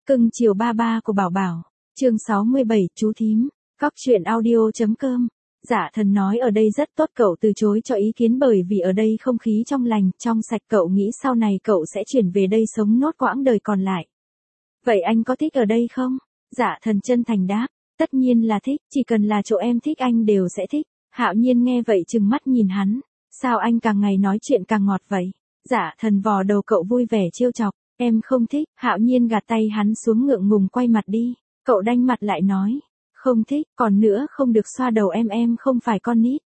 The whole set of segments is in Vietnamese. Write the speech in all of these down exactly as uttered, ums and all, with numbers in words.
Cưng chiều ba ba của Bảo Bảo, chương sáu mươi bảy, chú thím, Cóc truyện audio.com. Dạ thần nói ở đây rất tốt, cậu từ chối cho ý kiến bởi vì ở đây không khí trong lành, trong sạch, cậu nghĩ sau này cậu sẽ chuyển về đây sống nốt quãng đời còn lại. Vậy anh có thích ở đây không? Dạ thần chân thành đáp, tất nhiên là thích, chỉ cần là chỗ em thích anh đều sẽ thích. Hạo Nhiên nghe vậy trừng mắt nhìn hắn, sao anh càng ngày nói chuyện càng ngọt vậy? Dạ thần vò đầu cậu vui vẻ trêu chọc, em không thích. Hạo Nhiên gạt tay hắn xuống, ngượng ngùng quay mặt đi. Cậu đanh mặt lại nói, không thích, còn nữa không được xoa đầu em, em không phải con nít.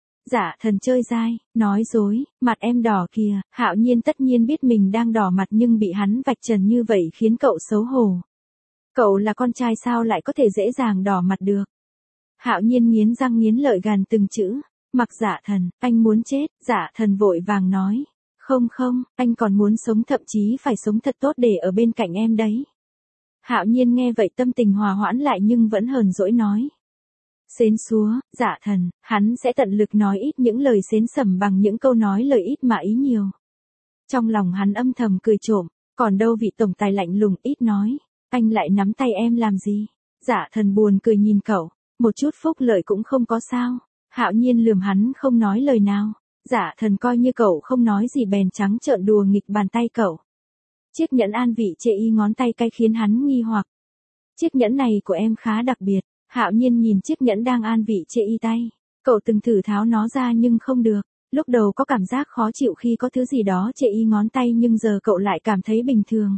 Dạ thần chơi dai, nói dối, mặt em đỏ kìa. Hạo Nhiên tất nhiên biết mình đang đỏ mặt nhưng bị hắn vạch trần như vậy khiến cậu xấu hổ. Cậu là con trai sao lại có thể dễ dàng đỏ mặt được? Hạo Nhiên nghiến răng nghiến lợi gàn từng chữ, mặc dạ thần, anh muốn chết. Dạ thần vội vàng nói, không không, anh còn muốn sống, thậm chí phải sống thật tốt để ở bên cạnh em đấy. Hạo Nhiên nghe vậy tâm tình hòa hoãn lại nhưng vẫn hờn dỗi nói. Xến xúa, dạ thần, hắn sẽ tận lực nói ít những lời xến sẩm bằng những câu nói lời ít mà ý nhiều. Trong lòng hắn âm thầm cười trộm, còn đâu vị tổng tài lạnh lùng ít nói, anh lại nắm tay em làm gì? Dạ thần buồn cười nhìn cậu, một chút phúc lợi cũng không có sao? Hạo Nhiên lườm hắn không nói lời nào. Dạ thần coi như cậu không nói gì bèn trắng trợn đùa nghịch bàn tay cậu. Chiếc nhẫn an vị chê y ngón tay cái khiến hắn nghi hoặc. Chiếc nhẫn này của em khá đặc biệt. Hạo Nhiên nhìn chiếc nhẫn đang an vị chê y tay. Cậu từng thử tháo nó ra nhưng không được. Lúc đầu có cảm giác khó chịu khi có thứ gì đó chê y ngón tay nhưng giờ cậu lại cảm thấy bình thường.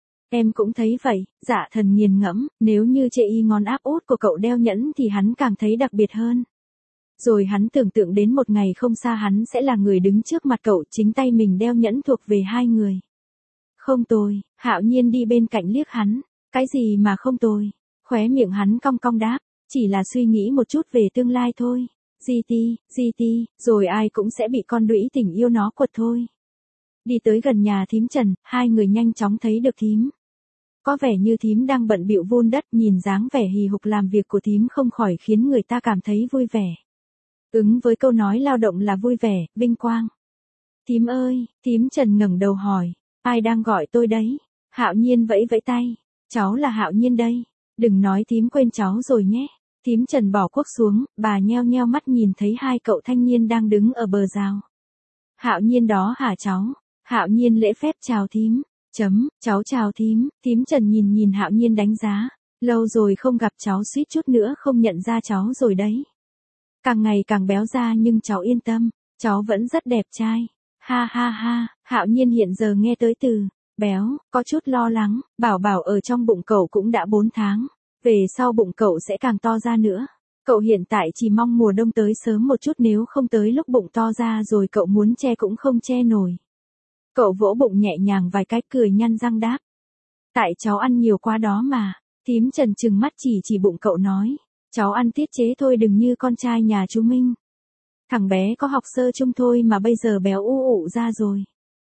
Em cũng thấy vậy. Dạ thần nghiền ngẫm, nếu như chê y ngón áp út của cậu đeo nhẫn thì hắn càng thấy đặc biệt hơn. Rồi hắn tưởng tượng đến một ngày không xa hắn sẽ là người đứng trước mặt cậu, chính tay mình đeo nhẫn thuộc về hai người. Không tồi. Hạo Nhiên đi bên cạnh liếc hắn, cái gì mà không tồi? Khóe miệng hắn cong cong đáp, chỉ là suy nghĩ một chút về tương lai thôi. gi ti, gi ti, rồi ai cũng sẽ bị con đũy tình yêu nó quật thôi. Đi tới gần nhà thím Trần, hai người nhanh chóng thấy được thím. Có vẻ như thím đang bận bịu vun đất, nhìn dáng vẻ hì hục làm việc của thím không khỏi khiến người ta cảm thấy vui vẻ. Ứng với câu nói lao động là vui vẻ, vinh quang. Thím ơi, thím Trần ngẩng đầu hỏi, ai đang gọi tôi đấy? Hạo Nhiên vẫy vẫy tay, cháu là Hạo Nhiên đây, đừng nói thím quên cháu rồi nhé. Thím Trần bỏ cuốc xuống, bà nheo nheo mắt nhìn thấy hai cậu thanh niên đang đứng ở bờ rào. Hạo Nhiên đó hả cháu? Hạo Nhiên lễ phép chào thím, chấm, cháu chào thím. Thím Trần nhìn nhìn Hạo Nhiên đánh giá, lâu rồi không gặp cháu suýt chút nữa không nhận ra cháu rồi đấy. Càng ngày càng béo ra nhưng cháu yên tâm, cháu vẫn rất đẹp trai. Ha ha ha. Hạo Nhiên hiện giờ nghe tới từ béo, có chút lo lắng. Bảo Bảo ở trong bụng cậu cũng đã bốn tháng, về sau bụng cậu sẽ càng to ra nữa. Cậu hiện tại chỉ mong mùa đông tới sớm một chút, nếu không tới lúc bụng to ra rồi cậu muốn che cũng không che nổi. Cậu vỗ bụng nhẹ nhàng vài cái cười nhăn răng đáp, tại cháu ăn nhiều quá đó mà. Thím Trần trừng mắt chỉ chỉ bụng cậu nói, cháu ăn tiết chế thôi, đừng như con trai nhà chú Minh. Thằng bé có học sơ chung thôi mà bây giờ béo u ụ ra rồi.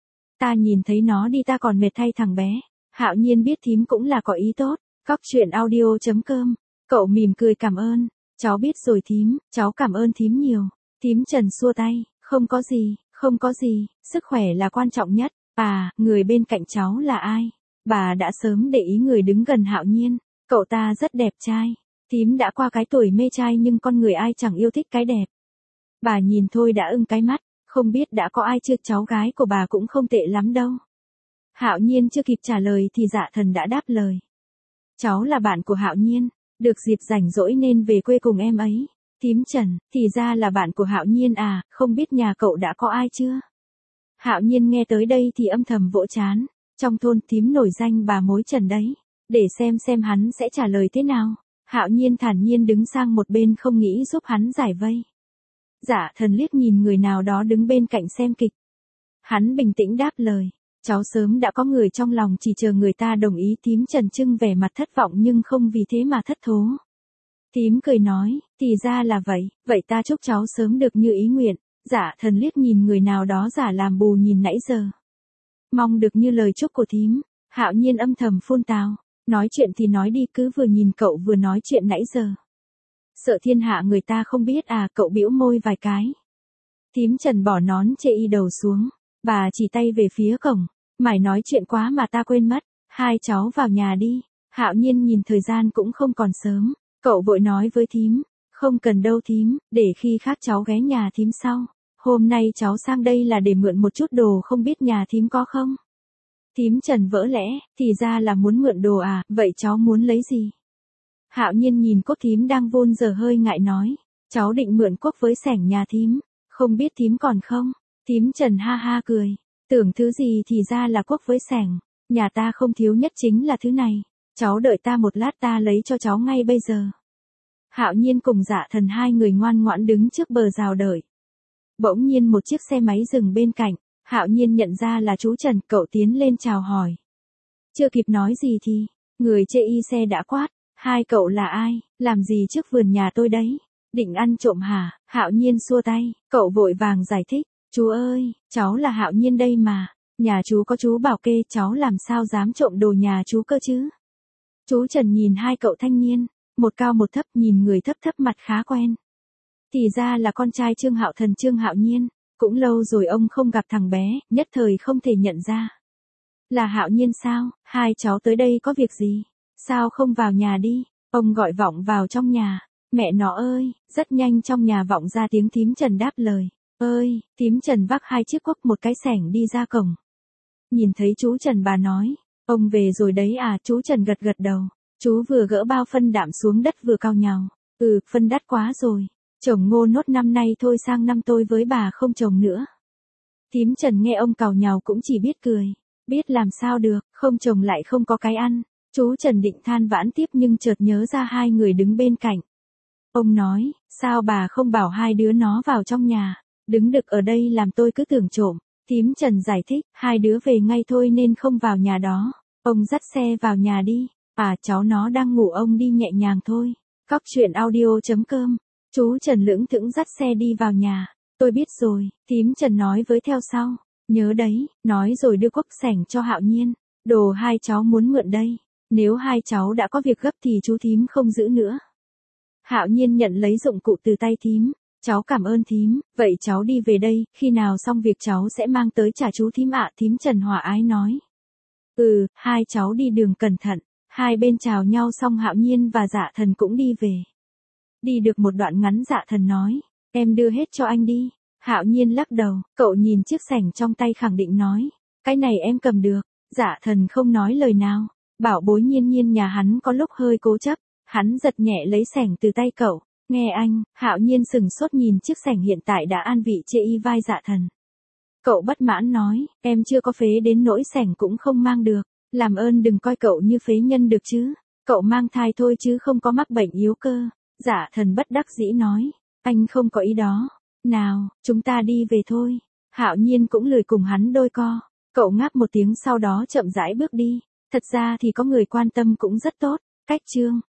Ta nhìn thấy nó đi ta còn mệt thay thằng bé. Hạo Nhiên biết thím cũng là có ý tốt. Cóc truyện audio.com. Cậu mỉm cười cảm ơn. Cháu biết rồi thím, cháu cảm ơn thím nhiều. Thím Trần xua tay, không có gì, không có gì, sức khỏe là quan trọng nhất. À, người bên cạnh cháu là ai? Bà đã sớm để ý người đứng gần Hạo Nhiên. Cậu ta rất đẹp trai. Thím đã qua cái tuổi mê trai nhưng con người ai chẳng yêu thích cái đẹp. Bà nhìn thôi đã ưng cái mắt, không biết đã có ai chưa, cháu gái của bà cũng không tệ lắm đâu. Hạo Nhiên chưa kịp trả lời thì dạ thần đã đáp lời. Cháu là bạn của Hạo Nhiên, được dịp rảnh rỗi nên về quê cùng em ấy. Thím Trần, thì ra là bạn của Hạo Nhiên à, không biết nhà cậu đã có ai chưa? Hạo Nhiên nghe tới đây thì âm thầm vỗ trán, trong thôn thím nổi danh bà mối Trần đấy, để xem xem hắn sẽ trả lời thế nào. Hạo Nhiên thản nhiên đứng sang một bên không nghĩ giúp hắn giải vây. Dạ thần liếc nhìn người nào đó đứng bên cạnh xem kịch. Hắn bình tĩnh đáp lời, cháu sớm đã có người trong lòng, chỉ chờ người ta đồng ý. Thím Trần trưng vẻ mặt thất vọng nhưng không vì thế mà thất thố. Thím cười nói, thì ra là vậy, vậy ta chúc cháu sớm được như ý nguyện. Dạ thần liếc nhìn người nào đó giả làm bù nhìn nãy giờ. Mong được như lời chúc của thím. Hạo Nhiên âm thầm phun tào, nói chuyện thì nói đi, cứ vừa nhìn cậu vừa nói chuyện nãy giờ. Sợ thiên hạ người ta không biết à? Cậu bĩu môi vài cái. Thím Trần bỏ nón chê y đầu xuống, bà chỉ tay về phía cổng, mày nói chuyện quá mà ta quên mất, hai cháu vào nhà đi. Hạo Nhiên nhìn thời gian cũng không còn sớm, cậu vội nói với thím, không cần đâu thím, để khi khác cháu ghé nhà thím sau. Hôm nay cháu sang đây là để mượn một chút đồ, không biết nhà thím có không? Thím Trần vỡ lẽ, thì ra là muốn mượn đồ à, vậy cháu muốn lấy gì? Hạo Nhiên nhìn Cúc thím đang vôn giờ hơi ngại nói, cháu định mượn cuốc với xẻng nhà thím, không biết thím còn không? Thím Trần ha ha cười, tưởng thứ gì thì ra là cuốc với xẻng, nhà ta không thiếu nhất chính là thứ này, cháu đợi ta một lát ta lấy cho cháu ngay bây giờ. Hạo Nhiên cùng Dạ Thần hai người ngoan ngoãn đứng trước bờ rào đợi. Bỗng nhiên một chiếc xe máy dừng bên cạnh, Hạo Nhiên nhận ra là chú Trần, cậu tiến lên chào hỏi. Chưa kịp nói gì thì, người chê y xe đã quát, hai cậu là ai, làm gì trước vườn nhà tôi đấy, định ăn trộm hả? Hạo Nhiên xua tay, cậu vội vàng giải thích, chú ơi, cháu là Hạo Nhiên đây mà, nhà chú có chú bảo kê, cháu làm sao dám trộm đồ nhà chú cơ chứ? Chú Trần nhìn hai cậu thanh niên, một cao một thấp, nhìn người thấp thấp mặt khá quen. Thì ra là con trai Trương Hạo Thần, Trương Hạo Nhiên, cũng lâu rồi ông không gặp thằng bé, nhất thời không thể nhận ra. Là Hạo Nhiên sao, hai cháu tới đây có việc gì, sao không vào nhà đi, ông gọi vọng vào trong nhà, mẹ nó ơi, rất nhanh trong nhà vọng ra tiếng thím Trần đáp lời, ơi, thím Trần vác hai chiếc cuốc một cái xẻng đi ra cổng. Nhìn thấy chú Trần bà nói, ông về rồi đấy à, chú Trần gật gật đầu, chú vừa gỡ bao phân đạm xuống đất vừa cau nhàu, ừ, phân đắt quá rồi. Trồng ngô nốt năm nay thôi, sang năm tôi với bà không trồng nữa. Thím Trần nghe ông càu nhàu cũng chỉ biết cười, biết làm sao được, không trồng lại không có cái ăn. Chú Trần định than vãn tiếp nhưng chợt nhớ ra hai người đứng bên cạnh. Ông nói, sao bà không bảo hai đứa nó vào trong nhà, đứng đực ở đây làm tôi cứ tưởng trộm. Thím Trần giải thích, hai đứa về ngay thôi nên không vào nhà đó. Ông dắt xe vào nhà đi, à cháu nó đang ngủ, ông đi nhẹ nhàng thôi. Cóc truyện audio chấm com. Chú Trần lững thững dắt xe đi vào nhà, tôi biết rồi, thím Trần nói với theo sau, nhớ đấy, nói rồi đưa cuốc xẻng cho Hạo Nhiên, đồ hai cháu muốn mượn đây, nếu hai cháu đã có việc gấp thì chú thím không giữ nữa. Hạo Nhiên nhận lấy dụng cụ từ tay thím, cháu cảm ơn thím, vậy cháu đi về đây, khi nào xong việc cháu sẽ mang tới trả chú thím ạ. Thím Trần hòa ái nói. Ừ, hai cháu đi đường cẩn thận, hai bên chào nhau xong Hạo Nhiên và Dạ Thần cũng đi về. Đi được một đoạn ngắn Dạ Thần nói, em đưa hết cho anh đi. Hạo Nhiên lắc đầu, cậu nhìn chiếc xẻng trong tay khẳng định nói, cái này em cầm được. Dạ Thần không nói lời nào, bảo bối Nhiên Nhiên nhà hắn có lúc hơi cố chấp, hắn giật nhẹ lấy xẻng từ tay cậu. Nghe anh, Hạo Nhiên sừng sốt nhìn chiếc xẻng hiện tại đã an vị chê y vai Dạ Thần. Cậu bất mãn nói, em chưa có phế đến nỗi xẻng cũng không mang được, làm ơn đừng coi cậu như phế nhân được chứ, cậu mang thai thôi chứ không có mắc bệnh yếu cơ. Dạ Thần bất đắc dĩ nói, anh không có ý đó, nào, chúng ta đi về thôi. Hạo Nhiên cũng lười cùng hắn đôi co, cậu ngáp một tiếng sau đó chậm rãi bước đi, thật ra thì có người quan tâm cũng rất tốt. Cách chương